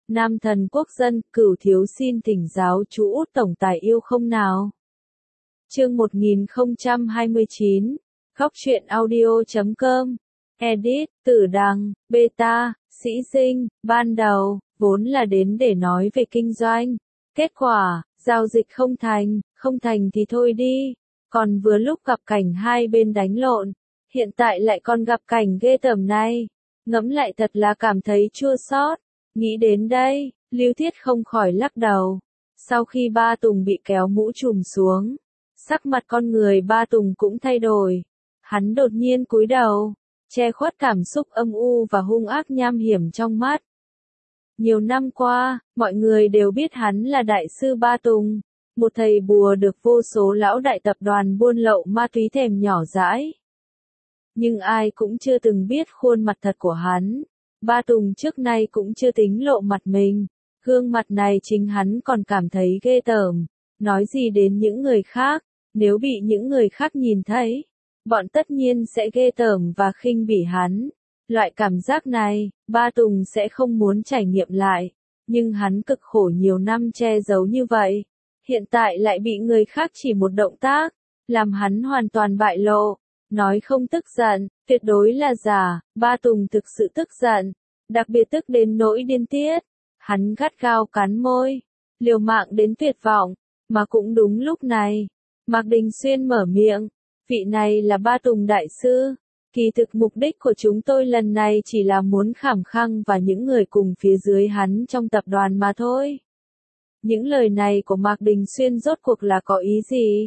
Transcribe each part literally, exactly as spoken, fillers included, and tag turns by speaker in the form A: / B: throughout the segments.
A: Nam thần quốc dân, Cửu thiếu xin thỉnh giáo chú Út tổng tài yêu không nào. Chương một nghìn không trăm hai mươi chín, Góc truyện audio chấm com, edit, Tử Đằng, beta, Sĩ Sinh, ban đầu, vốn là đến để nói về kinh doanh. Kết quả, giao dịch không thành, không thành thì thôi đi. Còn vừa lúc gặp cảnh hai bên đánh lộn, hiện tại lại còn gặp cảnh ghê tởm này. Ngẫm lại thật là cảm thấy chua xót. Nghĩ đến đây, Lưu Thiết không khỏi lắc đầu. Sau khi Ba Tùng bị kéo mũ trùm xuống, sắc mặt con người Ba Tùng cũng thay đổi. Hắn đột nhiên cúi đầu, che khuất cảm xúc âm u và hung ác nham hiểm trong mắt. Nhiều năm qua, mọi người đều biết hắn là đại sư Ba Tùng, một thầy bùa được vô số lão đại tập đoàn buôn lậu ma túy thèm nhỏ dãi. Nhưng ai cũng chưa từng biết khuôn mặt thật của hắn. Ba Tùng trước nay cũng chưa tính lộ mặt mình, gương mặt này chính hắn còn cảm thấy ghê tởm, nói gì đến những người khác, nếu bị những người khác nhìn thấy, bọn tất nhiên sẽ ghê tởm và khinh bỉ hắn. Loại cảm giác này, Ba Tùng sẽ không muốn trải nghiệm lại, nhưng hắn cực khổ nhiều năm che giấu như vậy, hiện tại lại bị người khác chỉ một động tác, làm hắn hoàn toàn bại lộ. Nói không tức giận, tuyệt đối là giả. Ba Tùng thực sự tức giận, đặc biệt tức đến nỗi điên tiết. Hắn gắt gao cắn môi, liều mạng đến tuyệt vọng, mà cũng đúng lúc này, Mạc Đình Xuyên mở miệng, vị này là Ba Tùng đại sư, kỳ thực mục đích của chúng tôi lần này chỉ là muốn khảm khăng và những người cùng phía dưới hắn trong tập đoàn mà thôi. Những lời này của Mạc Đình Xuyên rốt cuộc là có ý gì?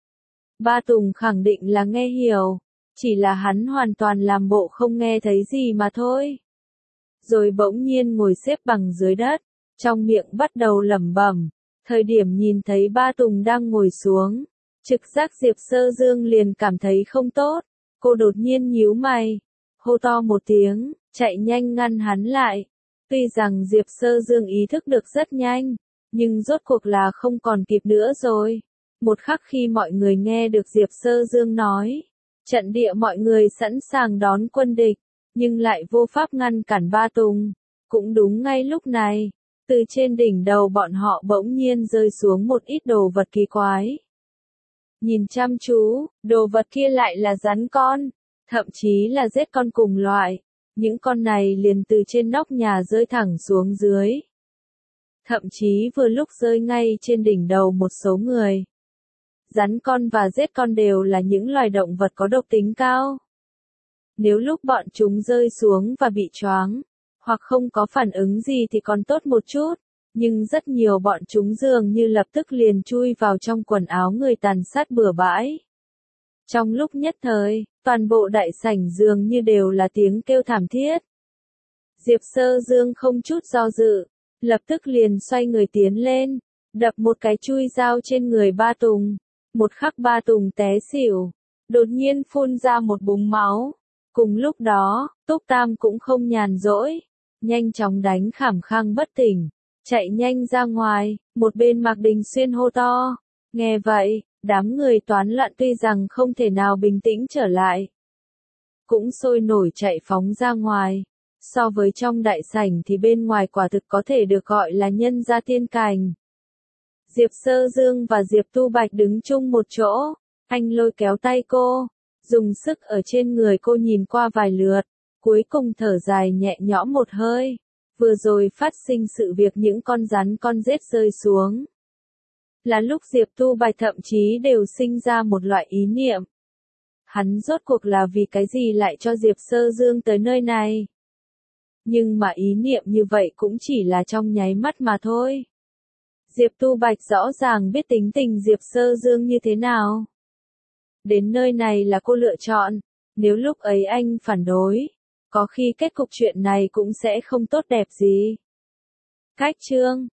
A: Ba Tùng khẳng định là nghe hiểu, chỉ là hắn hoàn toàn làm bộ không nghe thấy gì mà thôi. Rồi bỗng nhiên ngồi xếp bằng dưới đất, trong miệng bắt đầu lẩm bẩm. Thời điểm nhìn thấy Ba Tùng đang ngồi xuống, trực giác Diệp Sơ Dương liền cảm thấy không tốt. Cô đột nhiên nhíu mày, hô to một tiếng, chạy nhanh ngăn hắn lại. Tuy rằng Diệp Sơ Dương ý thức được rất nhanh, nhưng rốt cuộc là không còn kịp nữa rồi. Một khắc khi mọi người nghe được Diệp Sơ Dương nói, trận địa mọi người sẵn sàng đón quân địch, nhưng lại vô pháp ngăn cản Ba Tùng. Cũng đúng ngay lúc này, từ trên đỉnh đầu bọn họ bỗng nhiên rơi xuống một ít đồ vật kỳ quái. Nhìn chăm chú, đồ vật kia lại là rắn con, thậm chí là rết con cùng loại. Những con này liền từ trên nóc nhà rơi thẳng xuống dưới. Thậm chí vừa lúc rơi ngay trên đỉnh đầu một số người. Rắn con và rết con đều là những loài động vật có độc tính cao. Nếu lúc bọn chúng rơi xuống và bị choáng, hoặc không có phản ứng gì thì còn tốt một chút, nhưng rất nhiều bọn chúng dường như lập tức liền chui vào trong quần áo người tàn sát bừa bãi. Trong lúc nhất thời, toàn bộ đại sảnh dường như đều là tiếng kêu thảm thiết. Diệp Sơ Dương không chút do dự, lập tức liền xoay người tiến lên, đập một cái chui dao trên người Ba Tùng. Một khắc Ba Tùng té xỉu, đột nhiên phun ra một búng máu. Cùng lúc đó, Túc Tam cũng không nhàn rỗi, nhanh chóng đánh khảm khang bất tỉnh, chạy nhanh ra ngoài. Một bên Mạc Đình Xuyên hô to. Nghe vậy, đám người toán loạn tuy rằng không thể nào bình tĩnh trở lại, cũng sôi nổi chạy phóng ra ngoài. So với trong đại sảnh thì bên ngoài quả thực có thể được gọi là nhân gia tiên cảnh. Diệp Sơ Dương và Diệp Tu Bạch đứng chung một chỗ, anh lôi kéo tay cô, dùng sức ở trên người cô nhìn qua vài lượt, cuối cùng thở dài nhẹ nhõm một hơi. Vừa rồi phát sinh sự việc những con rắn con rết rơi xuống. Là lúc Diệp Tu Bạch thậm chí đều sinh ra một loại ý niệm. Hắn rốt cuộc là vì cái gì lại cho Diệp Sơ Dương tới nơi này? Nhưng mà ý niệm như vậy cũng chỉ là trong nháy mắt mà thôi. Diệp Tu Bạch rõ ràng biết tính tình Diệp Sơ Dương như thế nào. Đến nơi này là cô lựa chọn, nếu lúc ấy anh phản đối, có khi kết cục chuyện này cũng sẽ không tốt đẹp gì. Cách chương